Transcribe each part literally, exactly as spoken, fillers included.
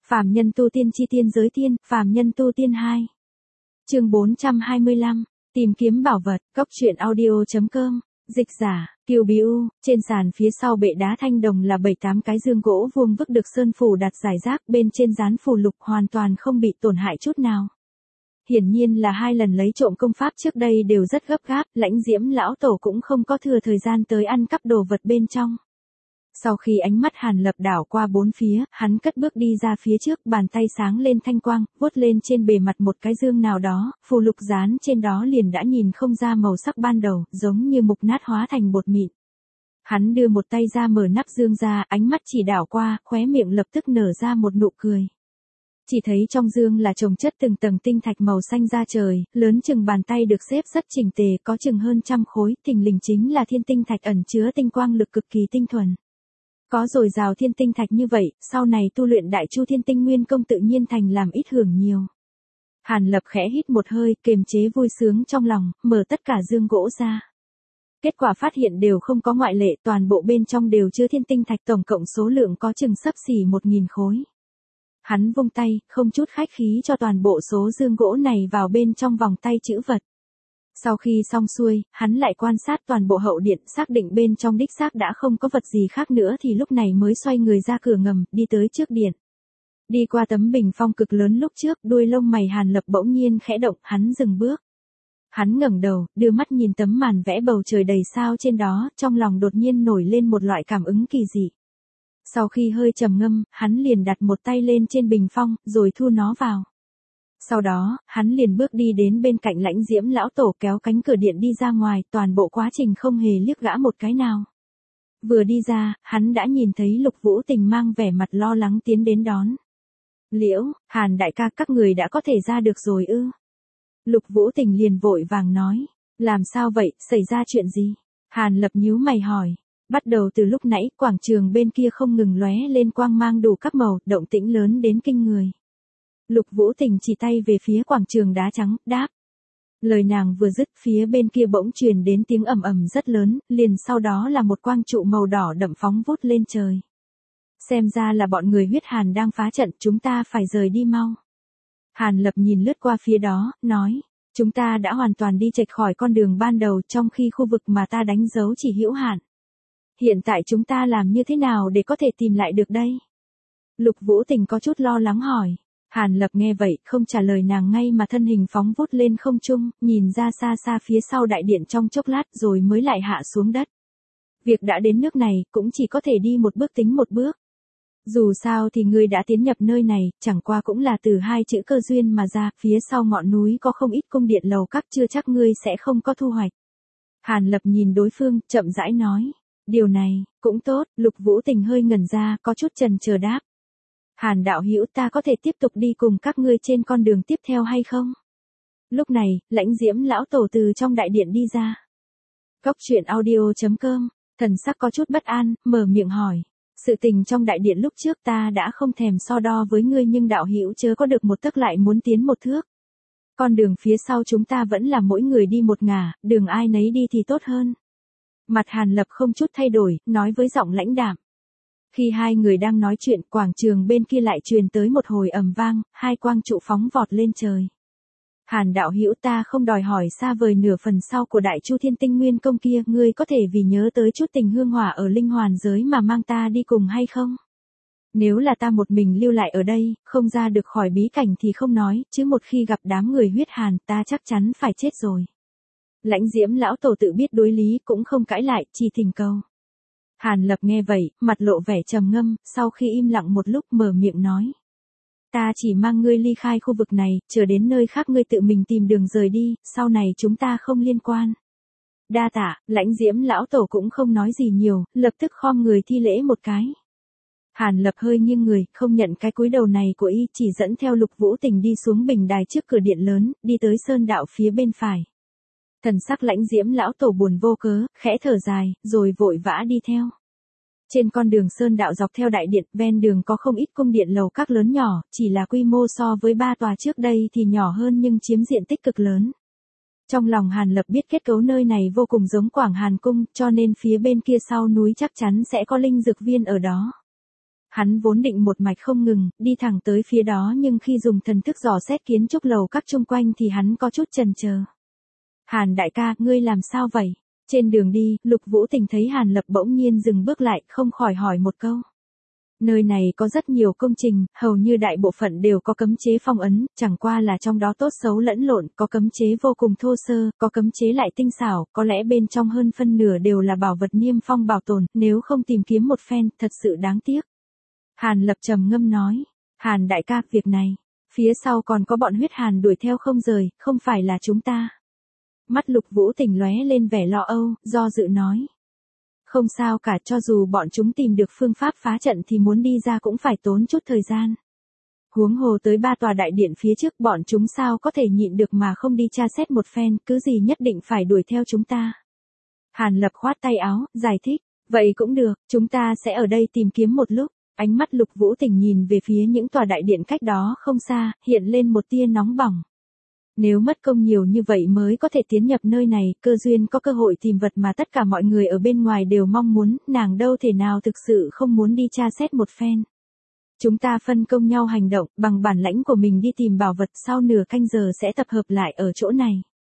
Phàm nhân tu tiên chi tiên giới tiên, phàm nhân tu tiên hai. Chương bốn trăm hai mươi lăm, tìm kiếm bảo vật, góc truyện audio chấm com, dịch giả, Kiều Bí U, trên sàn phía sau bệ đá thanh đồng là bảy tám cái dương gỗ vuông vức được sơn phủ đặt rải rác, bên trên dán phù lục hoàn toàn không bị tổn hại chút nào. Hiển nhiên là hai lần lấy trộm công pháp trước đây đều rất gấp gáp, Lãnh Diễm lão tổ cũng không có thừa thời gian tới ăn cắp đồ vật bên trong. Sau khi ánh mắt Hàn Lập đảo qua bốn phía, hắn cất bước đi ra phía trước, bàn tay sáng lên thanh quang, vuốt lên trên bề mặt một cái dương nào đó, phù lục dán trên đó liền đã nhìn không ra màu sắc ban đầu, giống như mục nát hóa thành bột mịn. Hắn đưa một tay ra mở nắp dương ra, ánh mắt chỉ đảo qua, khóe miệng lập tức nở ra một nụ cười. Chỉ thấy trong dương là chồng chất từng tầng tinh thạch màu xanh da trời, lớn chừng bàn tay được xếp rất chỉnh tề, có chừng hơn trăm khối, thình lình chính là thiên tinh thạch ẩn chứa tinh quang lực cực kỳ tinh thuần. Có dồi dào thiên tinh thạch như vậy, sau này tu luyện Đại Chu Thiên Tinh Nguyên Công tự nhiên thành làm ít hưởng nhiều. Hàn Lập khẽ hít một hơi, kiềm chế vui sướng trong lòng, mở tất cả dương gỗ ra. Kết quả phát hiện đều không có ngoại lệ, toàn bộ bên trong đều chứa thiên tinh thạch, tổng cộng số lượng có chừng xấp xỉ một nghìn khối. Hắn vung tay, không chút khách khí cho toàn bộ số dương gỗ này vào bên trong vòng tay trữ vật. Sau khi xong xuôi, hắn lại quan sát toàn bộ hậu điện, xác định bên trong đích xác đã không có vật gì khác nữa thì lúc này mới xoay người ra cửa ngầm, đi tới trước điện. Đi qua tấm bình phong cực lớn lúc trước, đuôi lông mày Hàn Lập bỗng nhiên khẽ động, hắn dừng bước. Hắn ngẩng đầu, đưa mắt nhìn tấm màn vẽ bầu trời đầy sao trên đó, trong lòng đột nhiên nổi lên một loại cảm ứng kỳ dị. Sau khi hơi trầm ngâm, hắn liền đặt một tay lên trên bình phong, rồi thu nó vào. Sau đó, hắn liền bước đi đến bên cạnh Lãnh Diễm lão tổ, kéo cánh cửa điện đi ra ngoài, toàn bộ quá trình không hề liếc gã một cái nào. Vừa đi ra, hắn đã nhìn thấy Lục Vũ Tình mang vẻ mặt lo lắng tiến đến đón. Liễu, Hàn đại ca, các người đã có thể ra được rồi ư? Lục Vũ Tình liền vội vàng nói. Làm sao vậy, xảy ra chuyện gì? Hàn Lập nhíu mày hỏi. Bắt đầu từ lúc nãy, quảng trường bên kia không ngừng lóe lên quang mang đủ các màu, động tĩnh lớn đến kinh người. Lục Vũ Tình chỉ tay về phía quảng trường đá trắng, đáp. Lời nàng vừa dứt, phía bên kia bỗng truyền đến tiếng ầm ầm rất lớn, liền sau đó là một quang trụ màu đỏ đậm phóng vút lên trời. Xem ra là bọn người huyết Hàn đang phá trận, chúng ta phải rời đi mau. Hàn Lập nhìn lướt qua phía đó, nói. Chúng ta đã hoàn toàn đi chệch khỏi con đường ban đầu, trong khi khu vực mà ta đánh dấu chỉ hữu hạn. Hiện tại chúng ta làm như thế nào để có thể tìm lại được đây? Lục Vũ Tình có chút lo lắng hỏi. Hàn Lập nghe vậy, không trả lời nàng ngay mà thân hình phóng vút lên không trung, nhìn ra xa xa phía sau đại điện trong chốc lát rồi mới lại hạ xuống đất. Việc đã đến nước này, cũng chỉ có thể đi một bước tính một bước. Dù sao thì ngươi đã tiến nhập nơi này, chẳng qua cũng là từ hai chữ cơ duyên mà ra, phía sau ngọn núi có không ít cung điện lầu các, chưa chắc ngươi sẽ không có thu hoạch. Hàn Lập nhìn đối phương, chậm rãi nói. Điều này, cũng tốt, Lục Vũ Tình hơi ngẩn ra, có chút chần chờ đáp. Hàn đạo hữu, ta có thể tiếp tục đi cùng các ngươi trên con đường tiếp theo hay không? Lúc này, Lãnh Diễm lão tổ từ trong đại điện đi ra. Góc truyện audio chấm com, thần sắc có chút bất an, mở miệng hỏi. Sự tình trong đại điện lúc trước ta đã không thèm so đo với ngươi, nhưng đạo hữu chớ có được một tấc lại muốn tiến một thước. Con đường phía sau chúng ta vẫn là mỗi người đi một ngả, đường ai nấy đi thì tốt hơn. Mặt Hàn Lập không chút thay đổi, nói với giọng lãnh đạm. Khi hai người đang nói chuyện, quảng trường bên kia lại truyền tới một hồi ầm vang, hai quang trụ phóng vọt lên trời. Hàn đạo hữu, ta không đòi hỏi xa vời nửa phần sau của Đại Chu Thiên Tinh Nguyên Công kia, ngươi có thể vì nhớ tới chút tình hương hỏa ở linh hoàn giới mà mang ta đi cùng hay không? Nếu là ta một mình lưu lại ở đây, không ra được khỏi bí cảnh thì không nói, chứ một khi gặp đám người huyết Hàn, ta chắc chắn phải chết rồi. Lãnh Diễm lão tổ tự biết đối lý, cũng không cãi lại, chỉ thỉnh cầu. Hàn Lập nghe vậy, mặt lộ vẻ trầm ngâm, sau khi im lặng một lúc mở miệng nói. Ta chỉ mang ngươi ly khai khu vực này, chờ đến nơi khác ngươi tự mình tìm đường rời đi, sau này chúng ta không liên quan. Đa tạ, Lãnh Diễm lão tổ cũng không nói gì nhiều, lập tức khom người thi lễ một cái. Hàn Lập hơi nghiêng người, không nhận cái cúi đầu này của y, chỉ dẫn theo Lục Vũ Tình đi xuống bình đài trước cửa điện lớn, đi tới sơn đạo phía bên phải. Thần sắc Lãnh Diễm lão tổ buồn vô cớ, khẽ thở dài, rồi vội vã đi theo. Trên con đường sơn đạo dọc theo đại điện, ven đường có không ít cung điện lầu các lớn nhỏ, chỉ là quy mô so với ba tòa trước đây thì nhỏ hơn nhưng chiếm diện tích cực lớn. Trong lòng Hàn Lập biết kết cấu nơi này vô cùng giống Quảng Hàn Cung, cho nên phía bên kia sau núi chắc chắn sẽ có linh dược viên ở đó. Hắn vốn định một mạch không ngừng, đi thẳng tới phía đó nhưng khi dùng thần thức dò xét kiến trúc lầu các chung quanh thì hắn có chút chần chờ. Hàn đại ca, ngươi làm sao vậy? Trên đường đi, Lục Vũ Tình thấy Hàn Lập bỗng nhiên dừng bước lại, không khỏi hỏi một câu. Nơi này có rất nhiều công trình, hầu như đại bộ phận đều có cấm chế phong ấn, chẳng qua là trong đó tốt xấu lẫn lộn, có cấm chế vô cùng thô sơ, có cấm chế lại tinh xảo, có lẽ bên trong hơn phân nửa đều là bảo vật niêm phong bảo tồn, nếu không tìm kiếm một phen, thật sự đáng tiếc. Hàn Lập trầm ngâm nói, Hàn đại ca, việc này, phía sau còn có bọn huyết hàn đuổi theo không rời, không phải là chúng ta. Mắt Lục Vũ Tình lóe lên vẻ lo âu, do dự nói. Không sao cả, cho dù bọn chúng tìm được phương pháp phá trận thì muốn đi ra cũng phải tốn chút thời gian. Huống hồ tới ba tòa đại điện phía trước bọn chúng sao có thể nhịn được mà không đi tra xét một phen, cứ gì nhất định phải đuổi theo chúng ta. Hàn Lập khoát tay áo, giải thích, vậy cũng được, chúng ta sẽ ở đây tìm kiếm một lúc. Ánh mắt Lục Vũ Tình nhìn về phía những tòa đại điện cách đó không xa, hiện lên một tia nóng bỏng. Nếu mất công nhiều như vậy mới có thể tiến nhập nơi này, cơ duyên có cơ hội tìm vật mà tất cả mọi người ở bên ngoài đều mong muốn, nàng đâu thể nào thực sự không muốn đi tra xét một phen. Chúng ta phân công nhau hành động, bằng bản lãnh của mình đi tìm bảo vật, sau nửa canh giờ sẽ tập hợp lại ở chỗ này.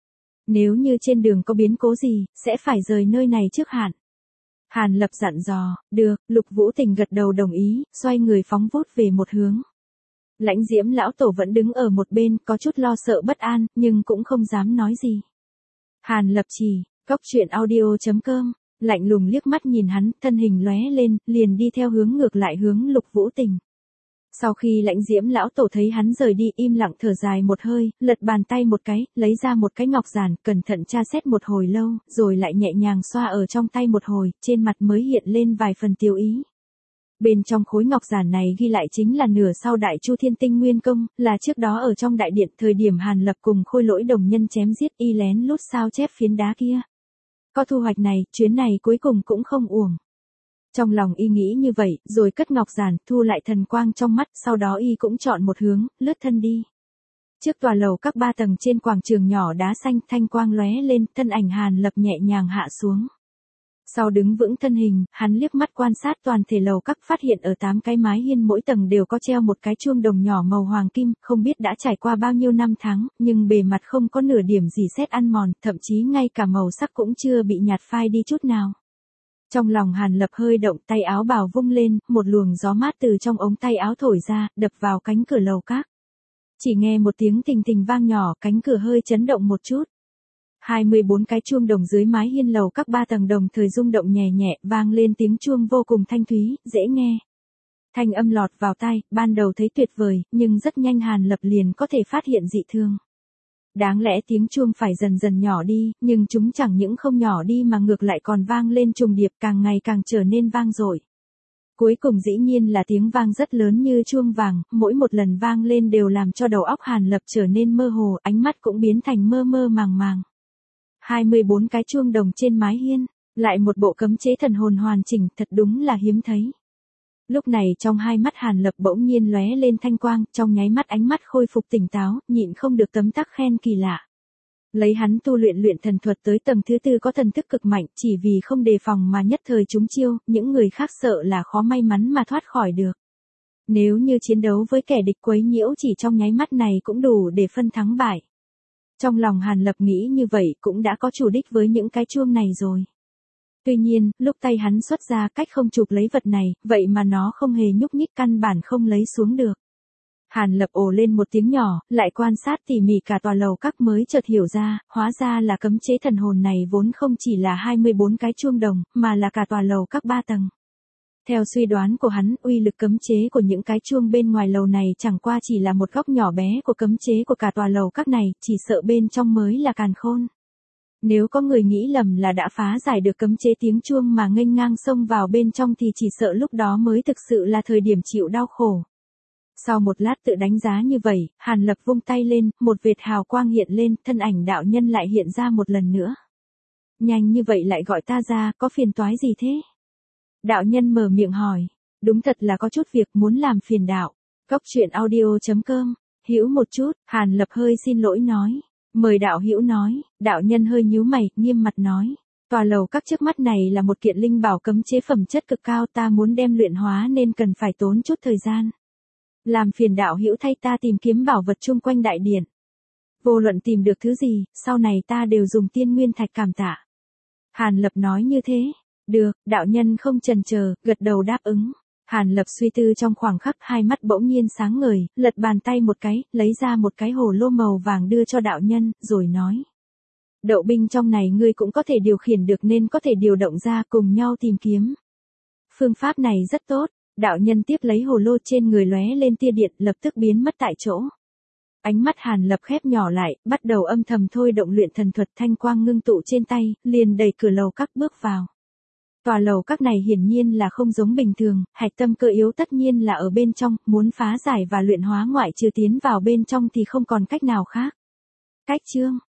Nếu như trên đường có biến cố gì, sẽ phải rời nơi này trước hạn. Hàn Lập dặn dò, được, Lục Vũ Tình gật đầu đồng ý, xoay người phóng vút về một hướng. Lãnh Diễm lão tổ vẫn đứng ở một bên, có chút lo sợ bất an, nhưng cũng không dám nói gì. Hàn Lập chỉ, cốc truyện audio chấm com, lạnh lùng liếc mắt nhìn hắn, thân hình lóe lên, liền đi theo hướng ngược lại hướng Lục Vũ Tình. Sau khi Lãnh Diễm lão tổ thấy hắn rời đi, im lặng thở dài một hơi, lật bàn tay một cái, lấy ra một cái ngọc giản, cẩn thận tra xét một hồi lâu, rồi lại nhẹ nhàng xoa ở trong tay một hồi, trên mặt mới hiện lên vài phần tiêu ý. Bên trong khối ngọc giản này ghi lại chính là nửa sau Đại Chu Thiên Tinh Nguyên Công, là trước đó ở trong đại điện, thời điểm Hàn Lập cùng Khôi Lỗi đồng nhân chém giết, y lén lút sao chép phiến đá kia. Có thu hoạch này, chuyến này cuối cùng cũng không uổng. Trong lòng y nghĩ như vậy, rồi cất ngọc giản, thu lại thần quang trong mắt, sau đó y cũng chọn một hướng, lướt thân đi. Trước tòa lầu các ba tầng trên quảng trường nhỏ đá xanh, thanh quang lóe lên, thân ảnh Hàn Lập nhẹ nhàng hạ xuống. Sau đứng vững thân hình, hắn liếc mắt quan sát toàn thể lầu các, phát hiện ở tám cái mái hiên mỗi tầng đều có treo một cái chuông đồng nhỏ màu hoàng kim, không biết đã trải qua bao nhiêu năm tháng, nhưng bề mặt không có nửa điểm gì sét ăn mòn, thậm chí ngay cả màu sắc cũng chưa bị nhạt phai đi chút nào. Trong lòng Hàn Lập hơi động, tay áo bào vung lên, một luồng gió mát từ trong ống tay áo thổi ra, đập vào cánh cửa lầu các. Chỉ nghe một tiếng thình thình vang nhỏ, cánh cửa hơi chấn động một chút. hai mươi bốn cái chuông đồng dưới mái hiên lầu các ba tầng đồng thời rung động nhẹ nhẹ, vang lên tiếng chuông vô cùng thanh thúy, dễ nghe. Thanh âm lọt vào tai, ban đầu thấy tuyệt vời, nhưng rất nhanh Hàn Lập liền có thể phát hiện dị thường. Đáng lẽ tiếng chuông phải dần dần nhỏ đi, nhưng chúng chẳng những không nhỏ đi mà ngược lại còn vang lên trùng điệp, càng ngày càng trở nên vang dội. Cuối cùng dĩ nhiên là tiếng vang rất lớn như chuông vàng, mỗi một lần vang lên đều làm cho đầu óc Hàn Lập trở nên mơ hồ, ánh mắt cũng biến thành mơ mơ màng màng. hai mươi bốn cái chuông đồng trên mái hiên, lại một bộ cấm chế thần hồn hoàn chỉnh, thật đúng là hiếm thấy. Lúc này trong hai mắt Hàn Lập bỗng nhiên lóe lên thanh quang, trong nháy mắt ánh mắt khôi phục tỉnh táo, nhịn không được tấm tắc khen kỳ lạ. Lấy hắn tu luyện luyện thần thuật tới tầng thứ tư có thần thức cực mạnh, chỉ vì không đề phòng mà nhất thời trúng chiêu, những người khác sợ là khó may mắn mà thoát khỏi được. Nếu như chiến đấu với kẻ địch quấy nhiễu chỉ trong nháy mắt này cũng đủ để phân thắng bại. Trong lòng Hàn Lập nghĩ như vậy cũng đã có chủ đích với những cái chuông này rồi. Tuy nhiên, lúc tay hắn xuất ra cách không chụp lấy vật này, vậy mà nó không hề nhúc nhích, căn bản không lấy xuống được. Hàn Lập ồ lên một tiếng nhỏ, lại quan sát tỉ mỉ cả tòa lầu các mới chợt hiểu ra, hóa ra là cấm chế thần hồn này vốn không chỉ là hai mươi bốn cái chuông đồng, mà là cả tòa lầu các ba tầng. Theo suy đoán của hắn, uy lực cấm chế của những cái chuông bên ngoài lầu này chẳng qua chỉ là một góc nhỏ bé của cấm chế của cả tòa lầu các này, chỉ sợ bên trong mới là càn khôn. Nếu có người nghĩ lầm là đã phá giải được cấm chế tiếng chuông mà nghênh ngang xông vào bên trong thì chỉ sợ lúc đó mới thực sự là thời điểm chịu đau khổ. Sau một lát tự đánh giá như vậy, Hàn Lập vung tay lên, một vệt hào quang hiện lên, thân ảnh đạo nhân lại hiện ra một lần nữa. Nhanh như vậy lại gọi ta ra, có phiền toái gì thế? Đạo nhân mở miệng hỏi, đúng thật là có chút việc muốn làm phiền đạo. Cốc truyện audio chấm com, hữu một chút, Hàn Lập hơi xin lỗi nói. Mời đạo hữu nói, đạo nhân hơi nhíu mày, nghiêm mặt nói. Tòa lầu các trước mắt này là một kiện linh bảo cấm chế phẩm chất cực cao, ta muốn đem luyện hóa nên cần phải tốn chút thời gian. Làm phiền đạo hữu thay ta tìm kiếm bảo vật chung quanh đại điện. Vô luận tìm được thứ gì, sau này ta đều dùng tiên nguyên thạch cảm tạ. Hàn Lập nói như thế. Được, đạo nhân không chần chờ, gật đầu đáp ứng. Hàn Lập suy tư trong khoảng khắc, hai mắt bỗng nhiên sáng ngời, lật bàn tay một cái, lấy ra một cái hồ lô màu vàng đưa cho đạo nhân, rồi nói. Đậu binh trong này ngươi cũng có thể điều khiển được nên có thể điều động ra cùng nhau tìm kiếm. Phương pháp này rất tốt, đạo nhân tiếp lấy hồ lô trên người lóe lên tia điện lập tức biến mất tại chỗ. Ánh mắt Hàn Lập khép nhỏ lại, bắt đầu âm thầm thôi động luyện thần thuật, thanh quang ngưng tụ trên tay, liền đẩy cửa lầu các bước vào. Tòa lầu các này hiển nhiên là không giống bình thường, hạch tâm cơ yếu tất nhiên là ở bên trong, muốn phá giải và luyện hóa ngoại trừ tiến vào bên trong thì không còn cách nào khác. Cách chương